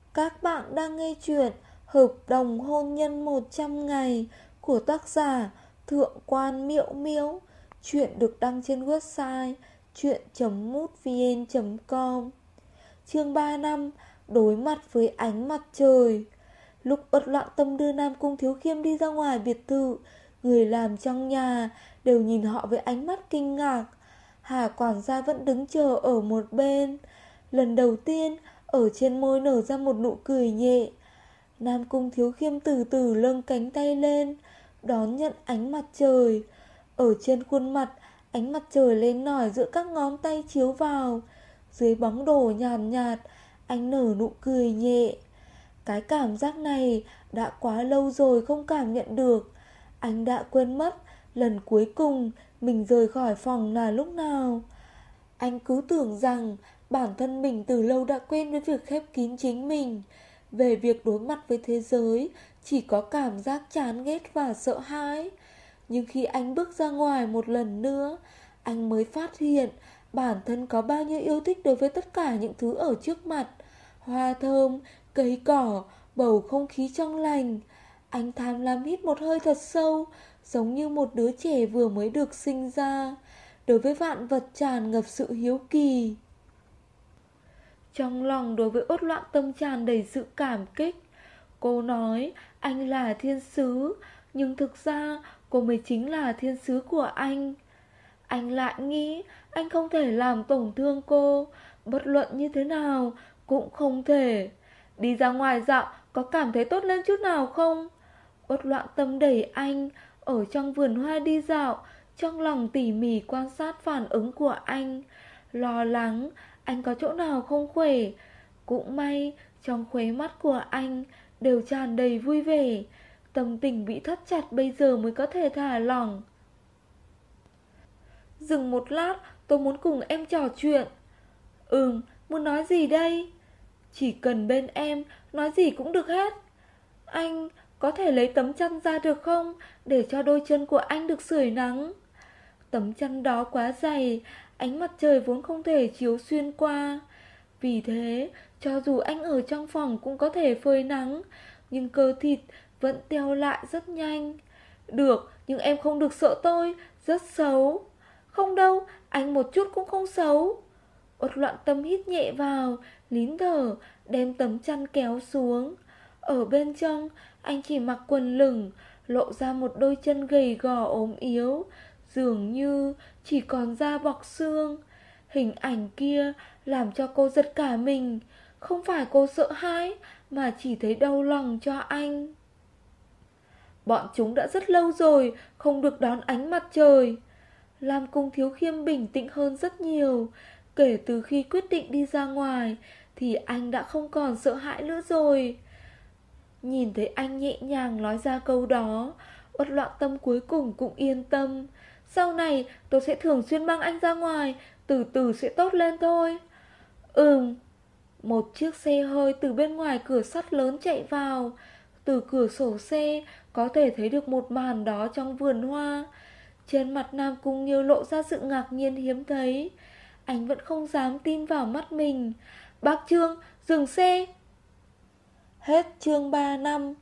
Các bạn đang nghe chuyện Hợp đồng hôn nhân 100 ngày của tác giả Thượng quan Miễu Miễu. Chuyện được đăng trên website chuyện.mútvn.com. Chương 3 năm đối mặt với ánh mặt trời. Lúc Uất Loạn Tâm đưa Nam Cung Thiếu Khiêm đi ra ngoài biệt thự, người làm trong nhà đều nhìn họ với ánh mắt kinh ngạc. Hà quản gia vẫn đứng chờ ở một bên. Lần đầu tiên, ở trên môi nở ra một nụ cười nhẹ. Nam Cung Thiếu Khiêm từ từ nâng cánh tay lên, đón nhận ánh mặt trời. Ở trên khuôn mặt, ánh mặt trời lên nổi giữa các ngón tay chiếu vào. Dưới bóng đổ nhàn nhạt, anh nở nụ cười nhẹ. Cái cảm giác này đã quá lâu rồi không cảm nhận được. Anh đã quên mất lần cuối cùng mình rời khỏi phòng là lúc nào. Anh cứ tưởng rằng bản thân mình từ lâu đã quen với việc khép kín chính mình. Về việc đối mặt với thế giới, chỉ có cảm giác chán ghét và sợ hãi. Nhưng khi anh bước ra ngoài một lần nữa, anh mới phát hiện bản thân có bao nhiêu yêu thích đối với tất cả những thứ ở trước mặt. Hoa thơm, cây cỏ, bầu không khí trong lành. Anh tham lam hít một hơi thật sâu, giống như một đứa trẻ vừa mới được sinh ra. Đối với vạn vật tràn ngập sự hiếu kỳ. Trong lòng đối với Uất Loạn Tâm tràn đầy sự cảm kích. Cô nói anh là thiên sứ, nhưng thực ra cô mới chính là thiên sứ của anh. Anh lại nghĩ anh không thể làm tổn thương cô, bất luận như thế nào cũng không thể. Đi ra ngoài dạo có cảm thấy tốt lên chút nào không? Uất Loạn Tâm đẩy anh ở trong vườn hoa đi dạo, trong lòng tỉ mỉ quan sát phản ứng của anh, lo lắng anh có chỗ nào không khỏe. Cũng may trong khóe mắt của anh đều tràn đầy vui vẻ. Tâm tình bị thắt chặt bây giờ mới có thể thả lỏng. Dừng một lát, tôi muốn cùng em trò chuyện. Muốn nói gì đây? Chỉ cần bên em, nói gì cũng được hết. Anh có thể lấy tấm chăn ra được không, để cho đôi chân của anh được sưởi nắng. Tấm chăn đó quá dày, ánh mặt trời vốn không thể chiếu xuyên qua. Vì thế, cho dù anh ở trong phòng cũng có thể phơi nắng, nhưng cơ thịt vẫn teo lại rất nhanh. Được, nhưng em không được sợ tôi, rất xấu. Không đâu, anh một chút cũng không xấu. Uất Loạn Tâm hít nhẹ vào, nín thở, đem tấm chăn kéo xuống. Ở bên trong, anh chỉ mặc quần lửng, lộ ra một đôi chân gầy gò ốm yếu, dường như chỉ còn da bọc xương. Hình ảnh kia làm cho cô giật cả mình. Không phải cô sợ hãi, mà chỉ thấy đau lòng cho anh. Bọn chúng đã rất lâu rồi không được đón ánh mặt trời. Lam Cung Thiếu Khiêm bình tĩnh hơn rất nhiều. Kể từ khi quyết định đi ra ngoài thì anh đã không còn sợ hãi nữa rồi. Nhìn thấy anh nhẹ nhàng nói ra câu đó, Uất Loạn Tâm cuối cùng cũng yên tâm. Sau này tôi sẽ thường xuyên mang anh ra ngoài, từ từ sẽ tốt lên thôi. Một chiếc xe hơi từ bên ngoài cửa sắt lớn chạy vào. Từ cửa sổ xe có thể thấy được một màn đó trong vườn hoa. Trên mặt Nam Cung Nghiêu lộ ra sự ngạc nhiên hiếm thấy. Anh vẫn không dám tin vào mắt mình. Bác Trương, dừng xe. Hết chương 3 năm.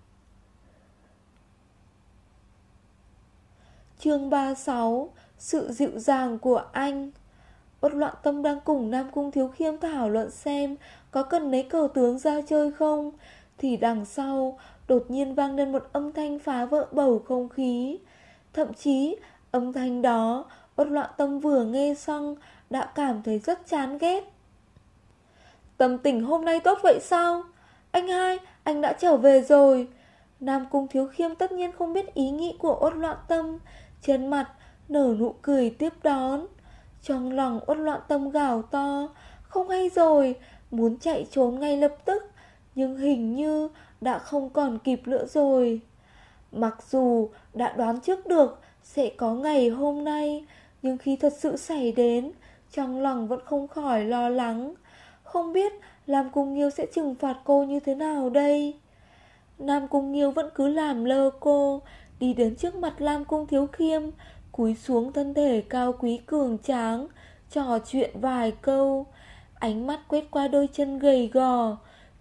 Chương 36. Sự dịu dàng của anh. Uất Loạn Tâm đang cùng Nam Cung Thiếu Khiêm thảo luận xem có cần lấy cờ tướng ra chơi không, thì đằng sau đột nhiên vang lên một âm thanh phá vỡ bầu không khí. Thậm chí âm thanh đó Uất Loạn Tâm vừa nghe xong đã cảm thấy rất chán ghét. Tâm tình hôm nay tốt vậy sao? Anh hai, anh đã trở về rồi. Nam Cung Thiếu Khiêm tất nhiên không biết ý nghĩ của Uất Loạn Tâm, trên mặt nở nụ cười tiếp đón. Trong lòng Uất Loạn Tâm gào to, không hay rồi, muốn chạy trốn ngay lập tức, nhưng hình như đã không còn kịp nữa rồi. Mặc dù đã đoán trước được sẽ có ngày hôm nay, nhưng khi thật sự xảy đến, trong lòng vẫn không khỏi lo lắng. Không biết Lam Cung Nghiêu sẽ trừng phạt cô như thế nào đây? Nam Cung Nghiêu vẫn cứ làm lơ cô, đi đến trước mặt Lam Cung Thiếu Khiêm, cúi xuống thân thể cao quý cường tráng, trò chuyện vài câu. Ánh mắt quét qua đôi chân gầy gò.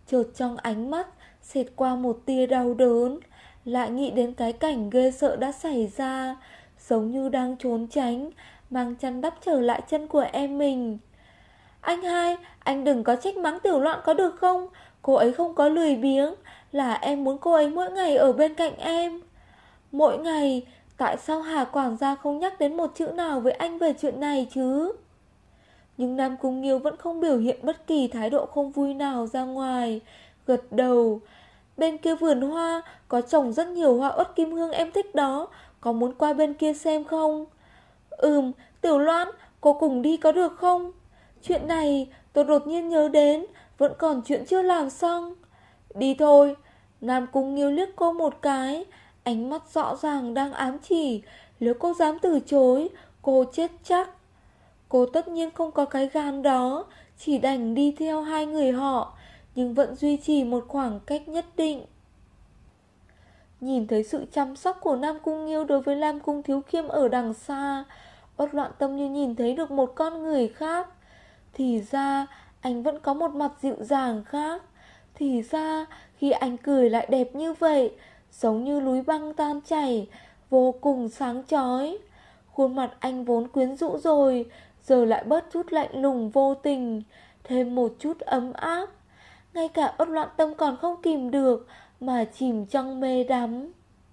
Chợt trong ánh mắt xẹt qua một tia đau đớn, lại nghĩ đến cái cảnh ghê sợ đã xảy ra, giống như đang trốn tránh, mang chăn đắp trở lại chân của em mình. Anh hai, anh đừng có trách mắng Tiểu Loan có được không? Cô ấy không có lười biếng, là em muốn cô ấy mỗi ngày ở bên cạnh em. Mỗi ngày, tại sao Hà quản gia không nhắc đến một chữ nào với anh về chuyện này chứ? Nhưng Nam Cung Nghiêu vẫn không biểu hiện bất kỳ thái độ không vui nào ra ngoài, gật đầu. Bên kia vườn hoa có trồng rất nhiều hoa uất kim hương em thích đó, có muốn qua bên kia xem không? Tiểu Loan, cô cùng đi có được không? Chuyện này tôi đột nhiên nhớ đến, vẫn còn chuyện chưa làm xong. Đi thôi. Nam Cung Nghiêu liếc cô một cái, ánh mắt rõ ràng đang ám chỉ, nếu cô dám từ chối, cô chết chắc. Cô tất nhiên không có cái gan đó, chỉ đành đi theo hai người họ, nhưng vẫn duy trì một khoảng cách nhất định. Nhìn thấy sự chăm sóc của Nam Cung Nghiêu đối với Nam Cung Thiếu Khiêm ở đằng xa, Uất Loạn Tâm như nhìn thấy được một con người khác. Thì ra anh vẫn có một mặt dịu dàng khác. Thì ra khi anh cười lại đẹp như vậy, giống như núi băng tan chảy, vô cùng sáng chói. Khuôn mặt anh vốn quyến rũ rồi, giờ lại bớt chút lạnh lùng vô tình, thêm một chút ấm áp. Ngay cả Uất Loạn Tâm còn không kìm được mà chìm trong mê đắm.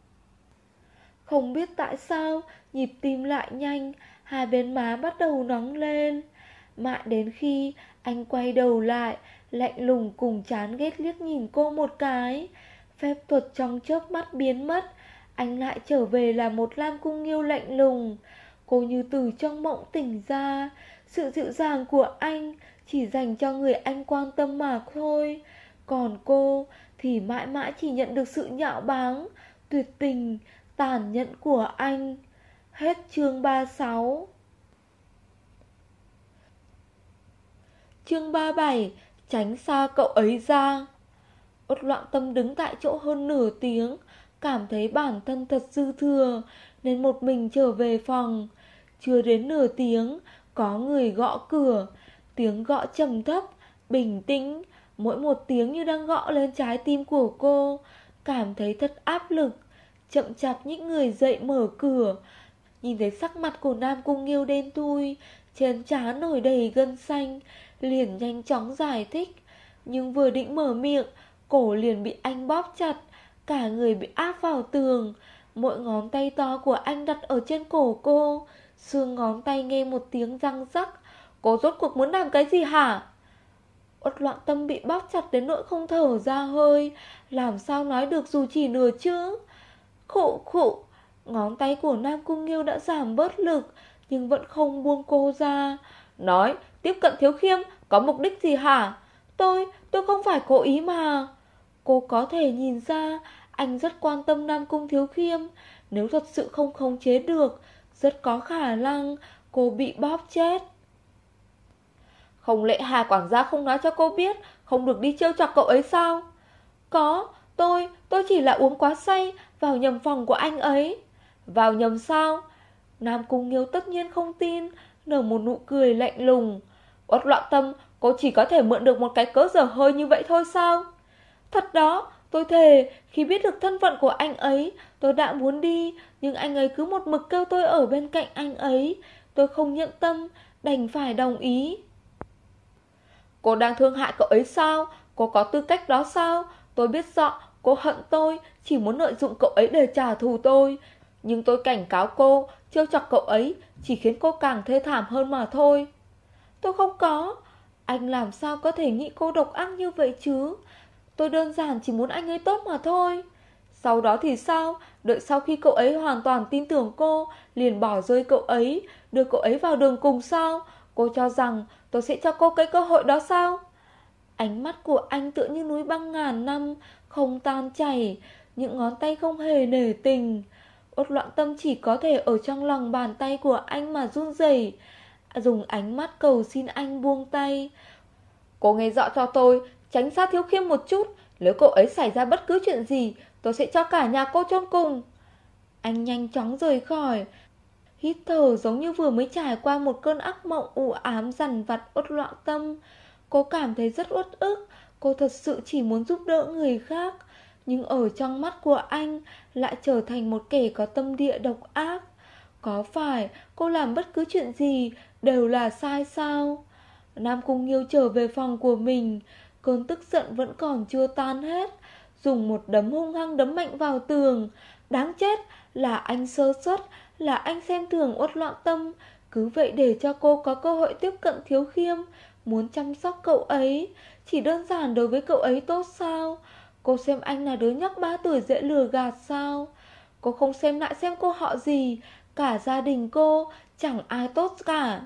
Không biết tại sao nhịp tim lại nhanh, hai bên má bắt đầu nóng lên. Mãi đến khi anh quay đầu lại, lạnh lùng cùng chán ghét liếc nhìn cô một cái, phép thuật trong chớp mắt biến mất, anh lại trở về là một Lam Cung Nghiêu lạnh lùng. Cô như từ trong mộng tỉnh ra. Sự dịu dàng của anh chỉ dành cho người anh quan tâm mà thôi. Còn cô thì mãi mãi chỉ nhận được sự nhạo báng, tuyệt tình, tàn nhẫn của anh. Hết chương 36. Chương 37. Tránh xa cậu ấy ra. Uất Loạn Tâm đứng tại chỗ hơn nửa tiếng, cảm thấy bản thân thật dư thừa, nên một mình trở về phòng. Chưa đến nửa tiếng, có người gõ cửa. Tiếng gõ trầm thấp, bình tĩnh, mỗi một tiếng như đang gõ lên trái tim của cô. Cảm thấy thật áp lực, chậm chạp nhích người dậy mở cửa. Nhìn thấy sắc mặt của Nam Cung Nghiêu đen thui, trên trán nổi đầy gân xanh, liền nhanh chóng giải thích. Nhưng vừa định mở miệng, cổ liền bị anh bóp chặt, cả người bị áp vào tường. Mỗi ngón tay to của anh đặt ở trên cổ cô, xương ngón tay nghe một tiếng răng rắc. Cô rốt cuộc muốn làm cái gì hả? Uất Loạn Tâm bị bóp chặt đến nỗi không thở ra hơi, làm sao nói được dù chỉ nửa chữ. Khụ khụ. Ngón tay của Nam Cung Nghiêu đã giảm bớt lực, nhưng vẫn không buông cô ra. Nói, tiếp cận Thiếu Khiêm có mục đích gì hả? Tôi không phải cố ý mà. Cô có thể nhìn ra anh rất quan tâm Nam Cung Thiếu Khiêm. Nếu thật sự không khống chế được, rất có khả năng cô bị bóp chết. Không lẽ Hà quản gia không nói cho cô biết không được đi trêu chọc cậu ấy sao? Có, tôi chỉ là uống quá say, vào nhầm phòng của anh ấy. Vào nhầm sao? Nam Cung Nghiêu tất nhiên không tin, nở một nụ cười lạnh lùng. Uất Loạn Tâm, cô chỉ có thể mượn được một cái cớ dở hơi như vậy thôi sao? Thật đó, tôi thề, khi biết được thân phận của anh ấy, tôi đã muốn đi, nhưng anh ấy cứ một mực kêu tôi ở bên cạnh anh ấy. Tôi không nhẫn tâm, đành phải đồng ý. Cô đang thương hại cậu ấy sao? Cô có tư cách đó sao? Tôi biết rõ cô hận tôi, chỉ muốn lợi dụng cậu ấy để trả thù tôi. Nhưng tôi cảnh cáo cô, trêu chọc cậu ấy chỉ khiến cô càng thê thảm hơn mà thôi. Tôi không có. Anh làm sao có thể nghĩ cô độc ác như vậy chứ? Tôi đơn giản chỉ muốn anh ấy tốt mà thôi. Sau đó thì sao? Đợi sau khi cậu ấy hoàn toàn tin tưởng cô, liền bỏ rơi cậu ấy, đưa cậu ấy vào đường cùng sao? Cô cho rằng tôi sẽ cho cô cái cơ hội đó sao? Ánh mắt của anh tựa như núi băng ngàn năm, không tan chảy, những ngón tay không hề nể tình. Uất Loạn Tâm chỉ có thể ở trong lòng bàn tay của anh mà run rẩy, dùng ánh mắt cầu xin anh buông tay. Cô nghe rõ cho tôi, tránh xa Thiếu Khiêm một chút. Nếu cậu ấy xảy ra bất cứ chuyện gì, tôi sẽ cho cả nhà cô chôn cùng. Anh nhanh chóng rời khỏi, hít thở giống như vừa mới trải qua một cơn ác mộng u ám dằn vặt Uất Loạn Tâm. Cô cảm thấy rất uất ức. Cô thật sự chỉ muốn giúp đỡ người khác, nhưng ở trong mắt của anh lại trở thành một kẻ có tâm địa độc ác. Có phải cô làm bất cứ chuyện gì đều là sai sao? Nam Cung Nghiêu trở về phòng của mình, cơn tức giận vẫn còn chưa tan hết, dùng một đấm hung hăng đấm mạnh vào tường. Đáng chết, là anh sơ suất, là anh xem thường Uất Loạn Tâm, cứ vậy để cho cô có cơ hội tiếp cận Thiếu Khiêm, muốn chăm sóc cậu ấy, chỉ đơn giản đối với cậu ấy tốt sao? Cô xem anh là đứa nhóc 3 tuổi dễ lừa gạt sao? Cô không xem lại xem cô họ gì, cả gia đình cô chẳng ai tốt cả.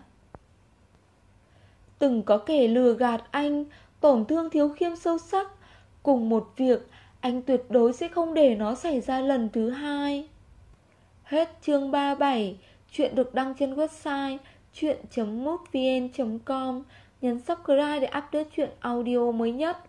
Từng có kẻ lừa gạt anh, tổn thương Thiếu Khiêm sâu sắc. Cùng một việc, anh tuyệt đối sẽ không để nó xảy ra lần thứ hai. Hết chương 37. Chuyện được đăng trên website chuyện.mútvn.com. Nhấn subscribe để update chuyện audio mới nhất.